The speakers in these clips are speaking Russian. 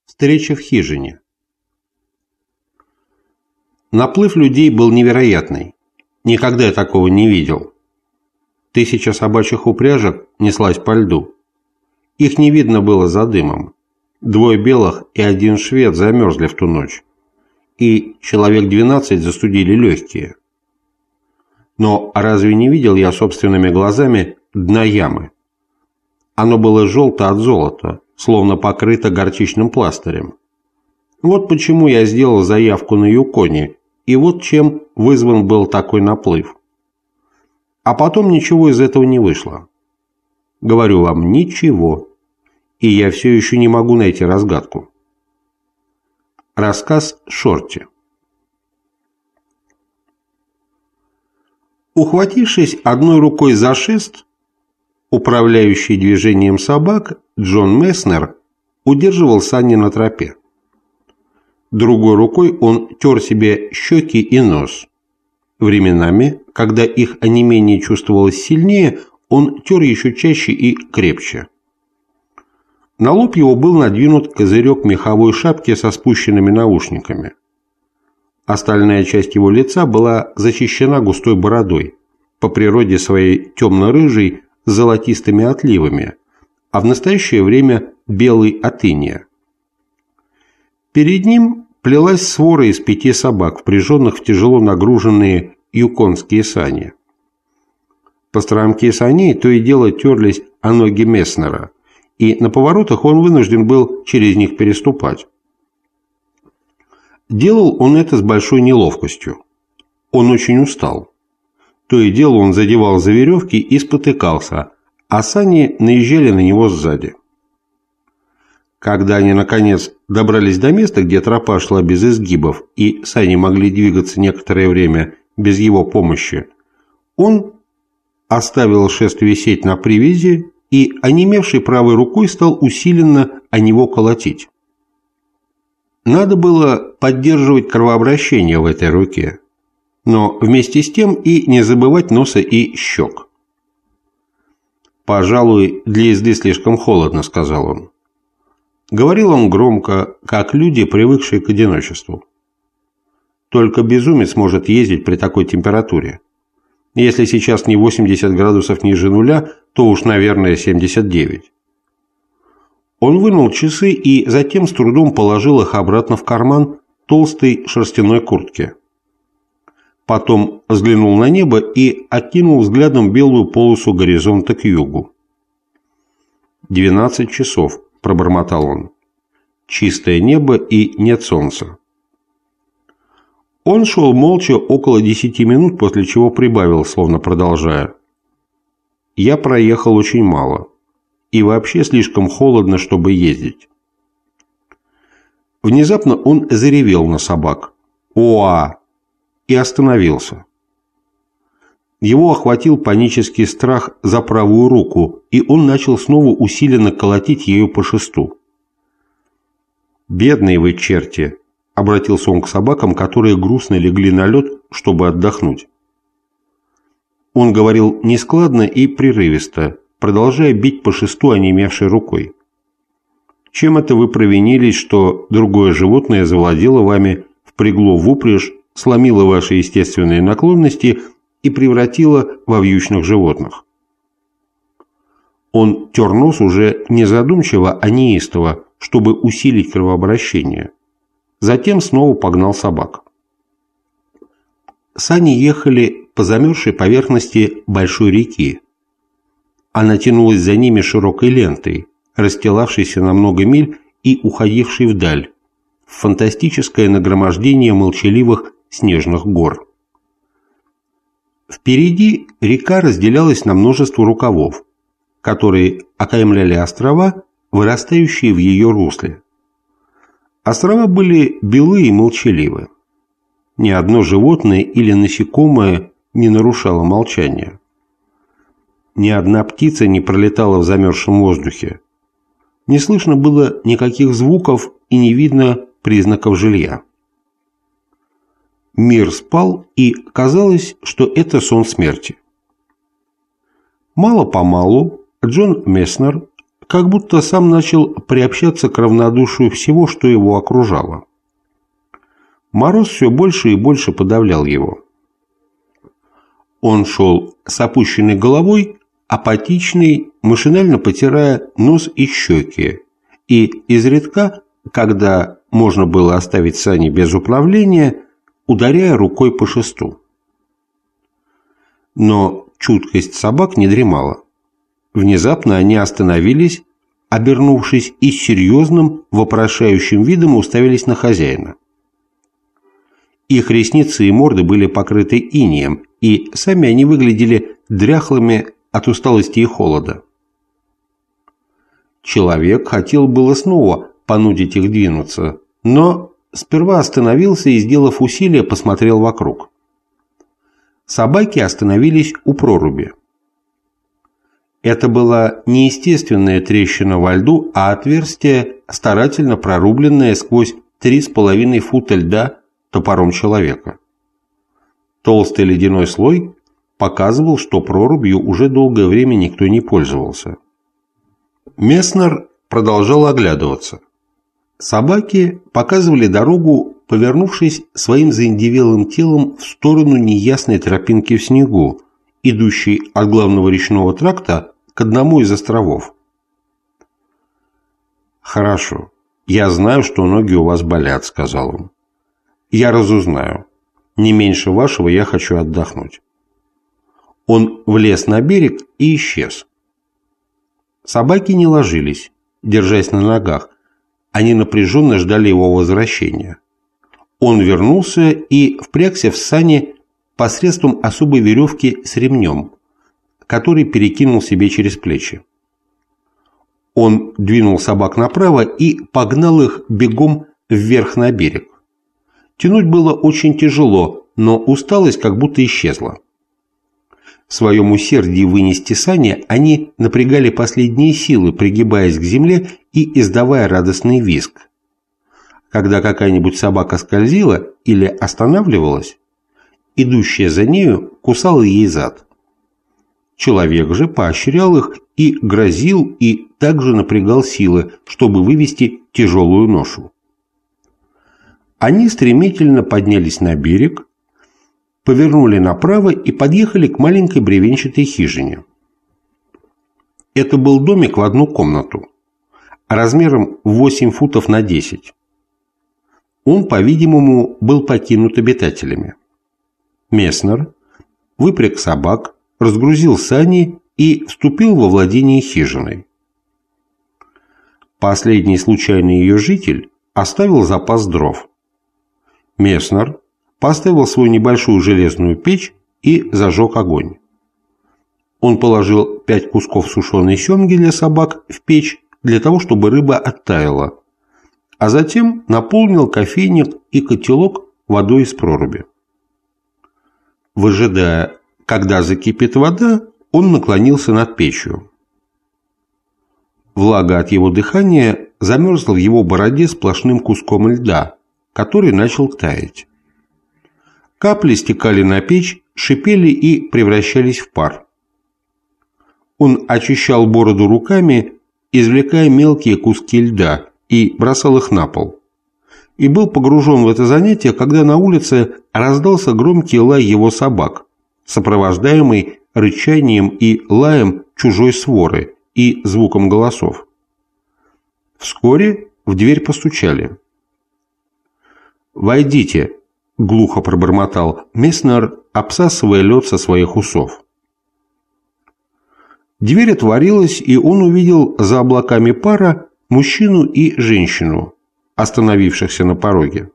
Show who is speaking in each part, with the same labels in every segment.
Speaker 1: Встреча в хижине. Наплыв людей был невероятный. Никогда я такого не видел. 1000 собачьих упряжек неслась по льду. Их не видно было за дымом. 2 белых и 1 швед замерзли в ту ночь. И человек 12 застудили легкие. Но разве не видел я собственными глазами дна ямы? Оно было желто от золота, словно покрыто горчичным пластырем. Вот почему я сделал заявку на Юконе, и вот чем вызван был такой наплыв. А потом ничего из этого не вышло. Говорю вам, ничего. И я все еще не могу найти разгадку. Рассказ Шорти. Ухватившись одной рукой за шест, управляющий движением собак Джон Месснер удерживал сани на тропе. Другой рукой он тер себе щеки и нос. Временами, когда их онемение чувствовалось сильнее, он тер еще чаще и крепче. На лоб его был надвинут козырек меховой шапки со спущенными наушниками. Остальная часть его лица была защищена густой бородой, по природе своей темно-рыжей, с золотистыми отливами, а в настоящее время белой от инея. Перед ним плелась свора из 5 собак, впряженных в тяжело нагруженные юконские сани. Постромки саней то и дело терлись о ноги Месснера, и на поворотах он вынужден был через них переступать. Делал он это с большой неловкостью. Он очень устал. То и дело он задевал за веревки и спотыкался, а сани наезжали на него сзади. Когда они, наконец, добрались до места, где тропа шла без изгибов, и сани могли двигаться некоторое время без его помощи, он оставил шест висеть на привязи и, онемевшей правой рукой, стал усиленно о него колотить. Надо было поддерживать кровообращение в этой руке, но вместе с тем и не забывать носа и щек. «Пожалуй, для езды слишком холодно», — сказал он. Говорил он громко, как люди, привыкшие к одиночеству. «Только безумец может ездить при такой температуре. Если сейчас не 80 градусов ниже нуля, то уж, наверное, 79». Он вынул часы и затем с трудом положил их обратно в карман толстой шерстяной куртки. Потом взглянул на небо и окинул взглядом белую полосу горизонта к югу. 12 часов, пробормотал он. Чистое небо и нет солнца. Он шел молча около 10 минут, после чего прибавил, словно продолжая. Я проехал очень мало. И вообще слишком холодно, чтобы ездить. Внезапно он заревел на собак. «Оа!» и остановился. Его охватил панический страх за правую руку, и он начал снова усиленно колотить ею по шесту. «Бедные вы черти!» — обратился он к собакам, которые грустно легли на лед, чтобы отдохнуть. Он говорил нескладно и прерывисто, продолжая бить по шесту онемевшей рукой. «Чем это вы провинились, что другое животное завладело вами, впрягло в упряжь, сломило ваши естественные наклонности и превратило во вьючных животных?» Он тер нос уже не задумчиво, а неистово, чтобы усилить кровообращение. Затем снова погнал собак. Сани ехали по замерзшей поверхности большой реки. Она тянулась за ними широкой лентой, расстилавшейся на много миль и уходившей вдаль, в фантастическое нагромождение молчаливых снежных гор. Впереди река разделялась на множество рукавов, которые окаймляли острова, вырастающие в ее русле. Острова были белы и молчаливы. Ни одно животное или насекомое не нарушало молчания. Ни одна птица не пролетала в замерзшем воздухе. Не слышно было никаких звуков и не видно признаков жилья. Мир спал, и казалось, что это сон смерти. Мало-помалу Джон Месснер как будто сам начал приобщаться к равнодушию всего, что его окружало. Мороз все больше и больше подавлял его. Он шел с опущенной головой, апатичный, машинально потирая нос и щеки, и изредка, когда можно было оставить сани без управления, ударяя рукой по шесту. Но чуткость собак не дремала. Внезапно они остановились, обернувшись, и с серьезным, вопрошающим видом уставились на хозяина. Их ресницы и морды были покрыты инеем, и сами они выглядели дряхлыми от усталости и холода. Человек хотел было снова понудить их двинуться, но сперва остановился и, сделав усилие, посмотрел вокруг. Собаки остановились у проруби. Это была не естественная трещина во льду, а отверстие, старательно прорубленное сквозь 3,5 фута льда топором человека. Толстый ледяной слой показывал, что прорубью уже долгое время никто не пользовался. Месснер продолжал оглядываться. Собаки показывали дорогу, повернувшись своим заиндевелым телом в сторону неясной тропинки в снегу, идущей от главного речного тракта к одному из островов. «Хорошо, я знаю, что ноги у вас болят», — сказал он. «Я разузнаю. Не меньше вашего я хочу отдохнуть». Он влез на берег и исчез. Собаки не ложились, держась на ногах. Они напряженно ждали его возвращения. Он вернулся и впрягся в сани посредством особой веревки с ремнем, который перекинул себе через плечи. Он двинул собак направо и погнал их бегом вверх на берег. Тянуть было очень тяжело, но усталость как будто исчезла. В своем усердии вынести сани они напрягали последние силы, пригибаясь к земле и издавая радостный визг. Когда какая-нибудь собака скользила или останавливалась, идущая за нею кусала ей зад. Человек же поощрял их и грозил, и также напрягал силы, чтобы вывести тяжелую ношу. Они стремительно поднялись на берег, повернули направо и подъехали к маленькой бревенчатой хижине. Это был домик в одну комнату, размером 8 футов на 10. Он, по-видимому, был покинут обитателями. Месснер выпряг собак, разгрузил сани и вступил во владение хижиной. Последний случайный ее житель оставил запас дров. Месснер поставил свою небольшую железную печь и зажег огонь. Он положил 5 кусков сушеной семги для собак в печь для того, чтобы рыба оттаяла, а затем наполнил кофейник и котелок водой из проруби. Выжидая, когда закипит вода, он наклонился над печью. Влага от его дыхания замерзла в его бороде сплошным куском льда, который начал таять. Капли стекали на печь, шипели и превращались в пар. Он очищал бороду руками, извлекая мелкие куски льда, и бросал их на пол. И был погружен в это занятие, когда на улице раздался громкий лай его собак, сопровождаемый рычанием и лаем чужой своры и звуком голосов. Вскоре в дверь постучали. «Войдите», — глухо пробормотал Месснер, обсасывая лед со своих усов. Дверь отворилась, и он увидел за облаками пара мужчину и женщину, остановившихся на пороге.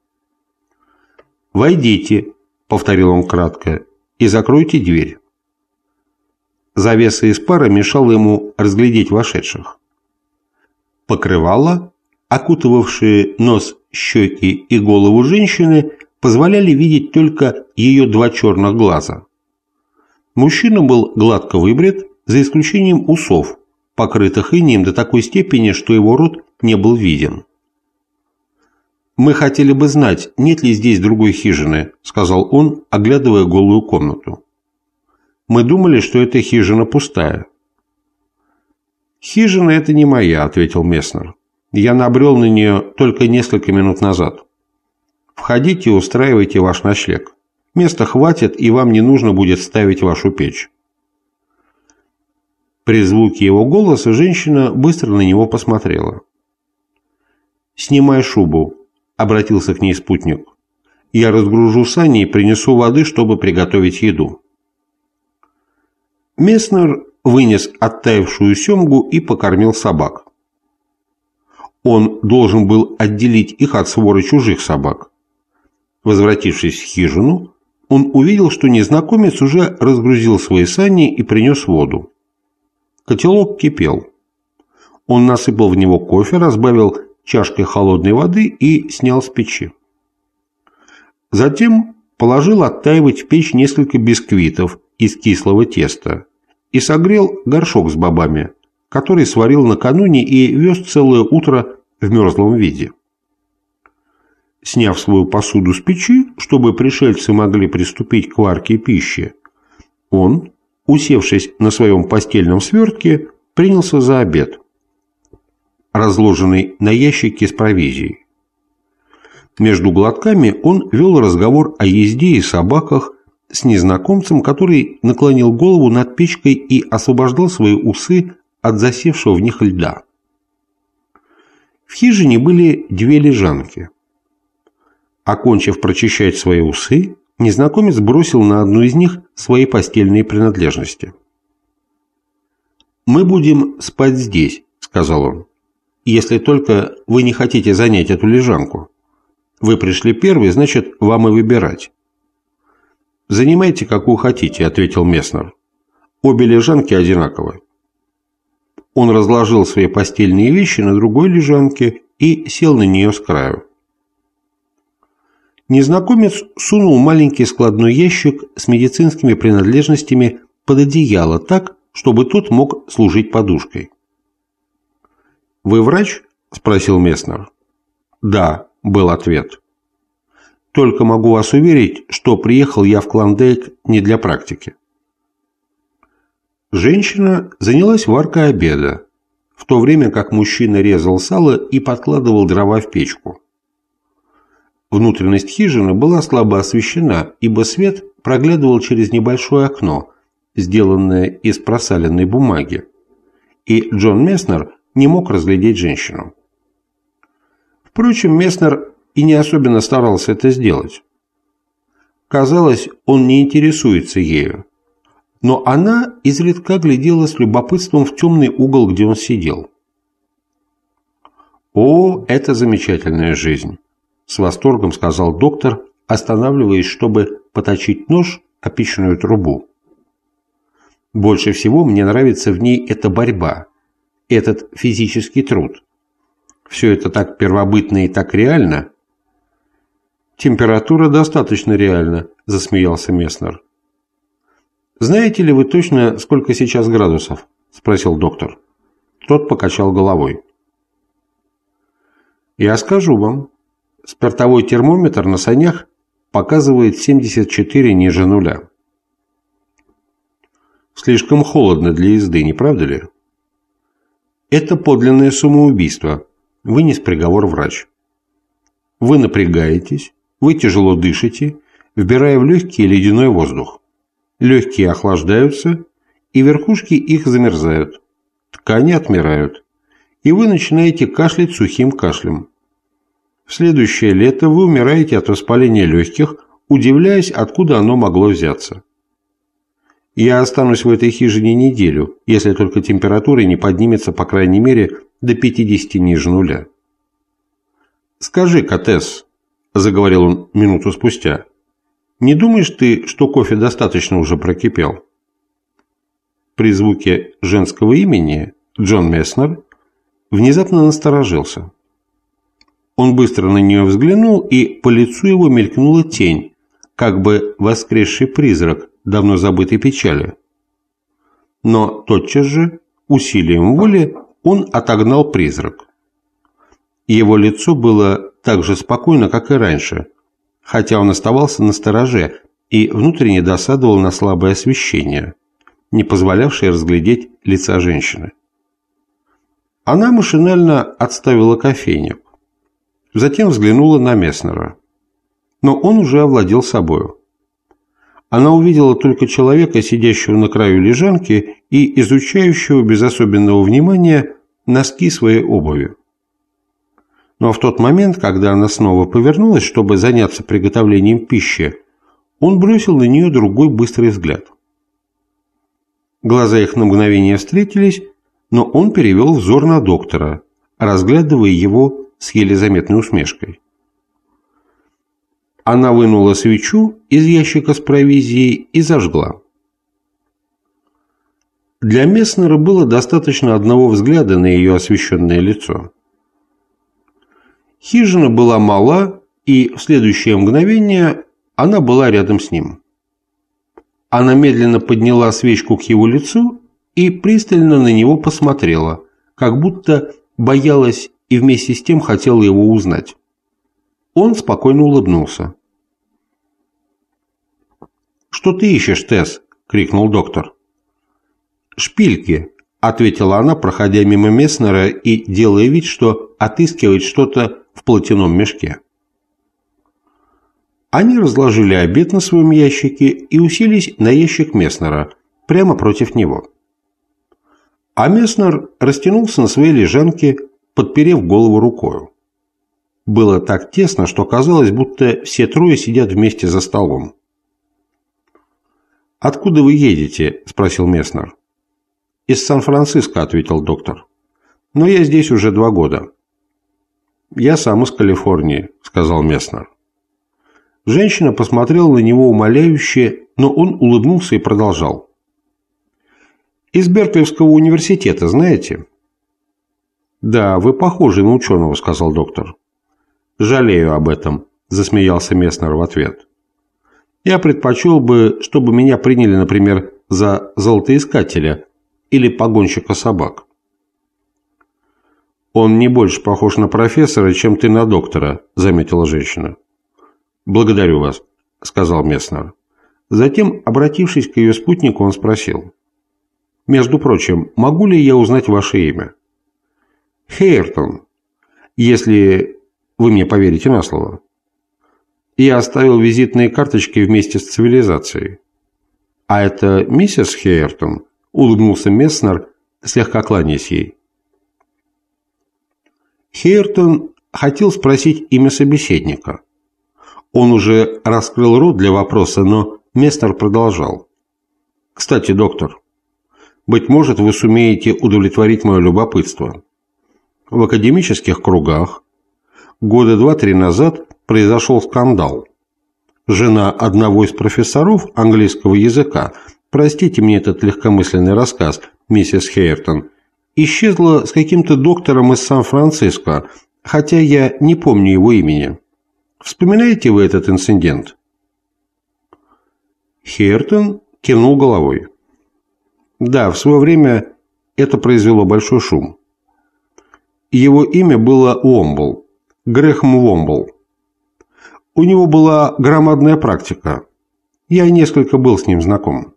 Speaker 1: «Войдите», — повторил он кратко, — «и закройте дверь». Завеса из пара мешала ему разглядеть вошедших. Покрывало, окутывавшие нос, щеки и голову женщины, позволяли видеть только ее 2 черных глаза. Мужчина был гладко выбрит, за исключением усов, покрытых инеем до такой степени, что его рот не был виден. «Мы хотели бы знать, нет ли здесь другой хижины», — сказал он, оглядывая голую комнату. «Мы думали, что эта хижина пустая». «Хижина эта не моя», — ответил Месснер. «Я набрел на нее только несколько минут назад. Входите и устраивайте ваш ночлег. Места хватит, и вам не нужно будет ставить вашу печь». При звуке его голоса женщина быстро на него посмотрела. «Снимай шубу», — обратился к ней спутник. «Я разгружу сани и принесу воды, чтобы приготовить еду». Месснер вынес оттаившую семгу и покормил собак. Он должен был отделить их от своры чужих собак. Возвратившись в хижину, он увидел, что незнакомец уже разгрузил свои сани и принес воду. Котелок кипел. Он насыпал в него кофе, разбавил чашкой холодной воды и снял с печи. Затем положил оттаивать в печь несколько бисквитов из кислого теста и согрел горшок с бобами, который сварил накануне и вез целое утро в мерзлом виде. Сняв свою посуду с печи, чтобы пришельцы могли приступить к варке пищи, он, усевшись на своем постельном свертке, принялся за обед, разложенный на ящике с провизией. Между глотками он вел разговор о езде и собаках с незнакомцем, который наклонил голову над печкой и освобождал свои усы от засевшего в них льда. В хижине были две лежанки. Окончив прочищать свои усы, незнакомец бросил на одну из них свои постельные принадлежности. «Мы будем спать здесь», — сказал он, — «если только вы не хотите занять эту лежанку. Вы пришли первый, значит, вам и выбирать». «Занимайте, какую хотите», — ответил Месснер. «Обе лежанки одинаковы». Он разложил свои постельные вещи на другой лежанке и сел на нее с краю. Незнакомец сунул маленький складной ящик с медицинскими принадлежностями под одеяло так, чтобы тот мог служить подушкой. «Вы врач?» – спросил Месснер. «Да», – был ответ. «Только могу вас уверить, что приехал я в Клондайк не для практики». Женщина занялась варкой обеда, в то время как мужчина резал сало и подкладывал дрова в печку. Внутренность хижины была слабо освещена, ибо свет проглядывал через небольшое окно, сделанное из просаленной бумаги, и Джон Месснер не мог разглядеть женщину. Впрочем, Месснер и не особенно старался это сделать. Казалось, он не интересуется ею, но она изредка глядела с любопытством в темный угол, где он сидел. «О, это замечательная жизнь!» — с восторгом сказал доктор, останавливаясь, чтобы поточить нож о печную трубу. «Больше всего мне нравится в ней эта борьба, этот физический труд. Все это так первобытно и так реально». «Температура достаточно реальна», — засмеялся Месснер. «Знаете ли вы точно, сколько сейчас градусов?» — спросил доктор. Тот покачал головой. «Я скажу вам. Спиртовой термометр на санях показывает 74 ниже нуля. Слишком холодно для езды, не правда ли?» «Это подлинное самоубийство», — вынес приговор врач. «Вы напрягаетесь, вы тяжело дышите, вбирая в легкие ледяной воздух. Легкие охлаждаются, и верхушки их замерзают, ткани отмирают, и вы начинаете кашлять сухим кашлем. В следующее лето вы умираете от воспаления легких, удивляясь, откуда оно могло взяться. Я останусь в этой хижине неделю, если только температура не поднимется, по крайней мере, до 50 ниже нуля. «Скажи-ка, Тесс», — заговорил он минуту спустя, — «не думаешь ты, что кофе достаточно уже прокипел?» При звуке женского имени Джон Месснер внезапно насторожился. Он быстро на нее взглянул, и по лицу его мелькнула тень, как бы воскресший призрак давно забытой печали. Но тотчас же, усилием воли, он отогнал призрак. Его лицо было так же спокойно, как и раньше, хотя он оставался настороже и внутренне досадовал на слабое освещение, не позволявшее разглядеть лица женщины. Она машинально отставила кофейник. Затем взглянула на Месснера. Но он уже овладел собою. Она увидела только человека, сидящего на краю лежанки и изучающего без особенного внимания носки своей обуви. Но в тот момент, когда она снова повернулась, чтобы заняться приготовлением пищи, он бросил на нее другой быстрый взгляд. Глаза их на мгновение встретились, но он перевел взор на доктора, разглядывая его с еле заметной усмешкой. Она вынула свечу из ящика с провизией и зажгла. Для Месснера было достаточно одного взгляда на ее освещенное лицо. Хижина была мала, и в следующее мгновение она была рядом с ним. Она медленно подняла свечку к его лицу и пристально на него посмотрела, как будто боялась и вместе с тем хотела его узнать. Он спокойно улыбнулся. «Что ты ищешь, Тесс?» – крикнул доктор. «Шпильки», – ответила она, проходя мимо Месснера и делая вид, что отыскивает что-то в платяном мешке. Они разложили обед на своем ящике и уселись на ящик Месснера, прямо против него. А Месснер растянулся на своей лежанке, подперев голову рукою. Было так тесно, что казалось, будто все трое сидят вместе за столом. «Откуда вы едете?» – спросил Месснер. «Из Сан-Франциско», – ответил доктор. «Но я здесь уже 2 года». «Я сам из Калифорнии», – сказал Месснер. Женщина посмотрела на него умоляюще, но он улыбнулся и продолжал. «Из Берклийского университета, знаете?» «Да, вы похожи на ученого», – сказал доктор. «Жалею об этом», – засмеялся Месснер в ответ. «Я предпочел бы, чтобы меня приняли, например, за золотоискателя или погонщика собак». «Он не больше похож на профессора, чем ты на доктора», – заметила женщина. «Благодарю вас», – сказал Месснер. Затем, обратившись к ее спутнику, он спросил. «Между прочим, могу ли я узнать ваше имя?» «Хейертон, если вы мне поверите на слово. Я оставил визитные карточки вместе с цивилизацией». «А это миссис Хейертон?» – улыбнулся Месснер, слегка кланяясь ей. Хейертон хотел спросить имя собеседника. Он уже раскрыл рот для вопроса, но Месснер продолжал. «Кстати, доктор, быть может, вы сумеете удовлетворить мое любопытство. В академических кругах года 2-3 назад произошел скандал. Жена одного из профессоров английского языка, простите мне этот легкомысленный рассказ, миссис Хейертон, исчезла с каким-то доктором из Сан-Франциско, хотя я не помню его имени. Вспоминаете вы этот инцидент?» Хейертон кивнул головой. «Да, в свое время это произвело большой шум. Его имя было Уомбл, Грэхэм Уомбл. У него была громадная практика. Я несколько был с ним знаком.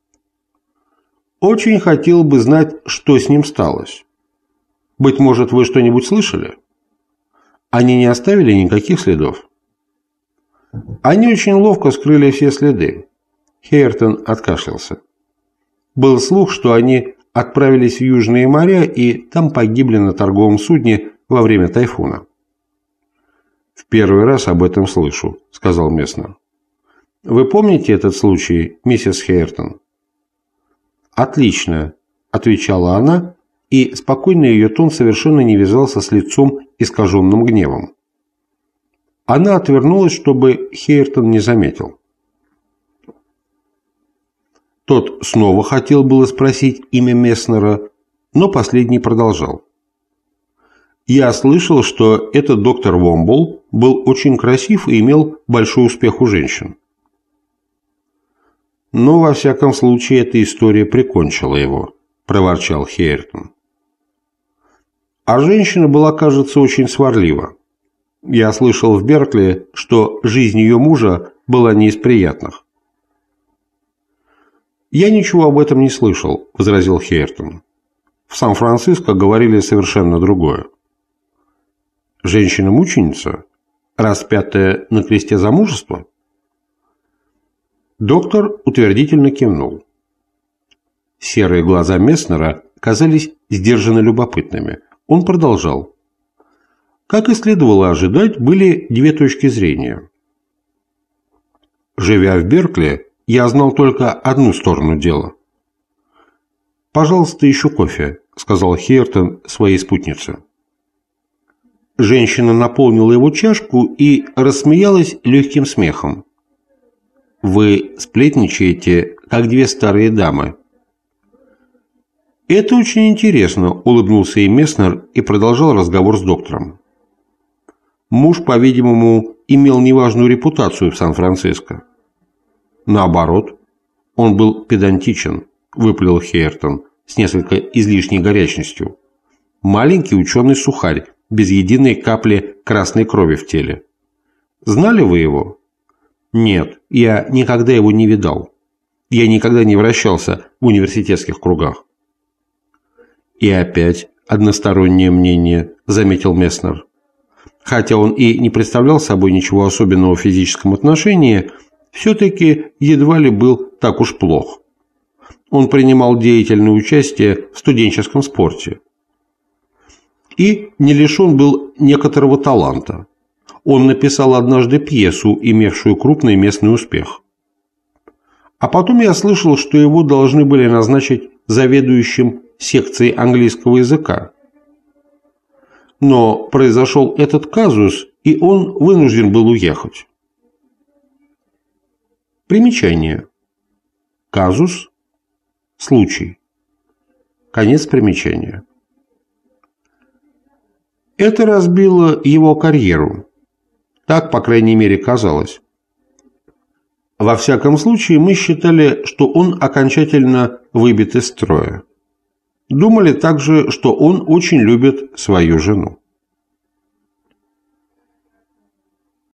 Speaker 1: Очень хотел бы знать, что с ним сталось. Быть может, вы что-нибудь слышали? Они не оставили никаких следов?» «Они очень ловко скрыли все следы». Хейертон откашлялся. «Был слух, что они отправились в Южные моря и там погибли на торговом судне во время тайфуна». «В первый раз об этом слышу», – сказал Месснер. «Вы помните этот случай, миссис Хейертон?» «Отлично», – отвечала она, и спокойный ее тон совершенно не вязался с лицом, искаженным гневом. Она отвернулась, чтобы Хейертон не заметил. Тот снова хотел было спросить имя Месснера, но последний продолжал. «Я слышал, что этот доктор Уомбл был очень красив и имел большой успех у женщин». «Но, во всяком случае, эта история прикончила его», – проворчал Хейертон. «А женщина была, кажется, очень сварлива. Я слышал в Беркли, что жизнь ее мужа была не из приятных». «Я ничего об этом не слышал», – возразил Хейертон. В Сан-Франциско говорили совершенно другое. Женщина-мученица, распятая на кресте за мужество? Доктор утвердительно кивнул. Серые глаза Месснера казались сдержанно любопытными. Он продолжал. Как и следовало ожидать, были две точки зрения. Живя в Беркли, я знал только одну сторону дела. «Пожалуйста, еще кофе», — сказал Хейертон своей спутнице. Женщина наполнила его чашку и рассмеялась легким смехом. «Вы сплетничаете, как две старые дамы». «Это очень интересно», — улыбнулся ей Месснер и продолжал разговор с доктором. Муж, по-видимому, имел неважную репутацию в Сан-Франциско. Наоборот, он был педантичен, выпалил Хейертон с несколько излишней горячностью. Маленький ученый-сухарь, без единой капли красной крови в теле. Знали вы его? Нет, я никогда его не видал. Я никогда не вращался в университетских кругах. И опять одностороннее мнение, заметил Месснер. Хотя он и не представлял собой ничего особенного в физическом отношении, все-таки едва ли был так уж плох. Он принимал деятельное участие в студенческом спорте. И не лишен был некоторого таланта. Он написал однажды пьесу, имевшую крупный местный успех. А потом я слышал, что его должны были назначить заведующим секцией английского языка. Но произошел этот казус, и он вынужден был уехать. Примечание. Казус. Случай. Конец примечания. Это разбило его карьеру. Так, по крайней мере, казалось. Во всяком случае, мы считали, что он окончательно выбит из строя. Думали также, что он очень любит свою жену.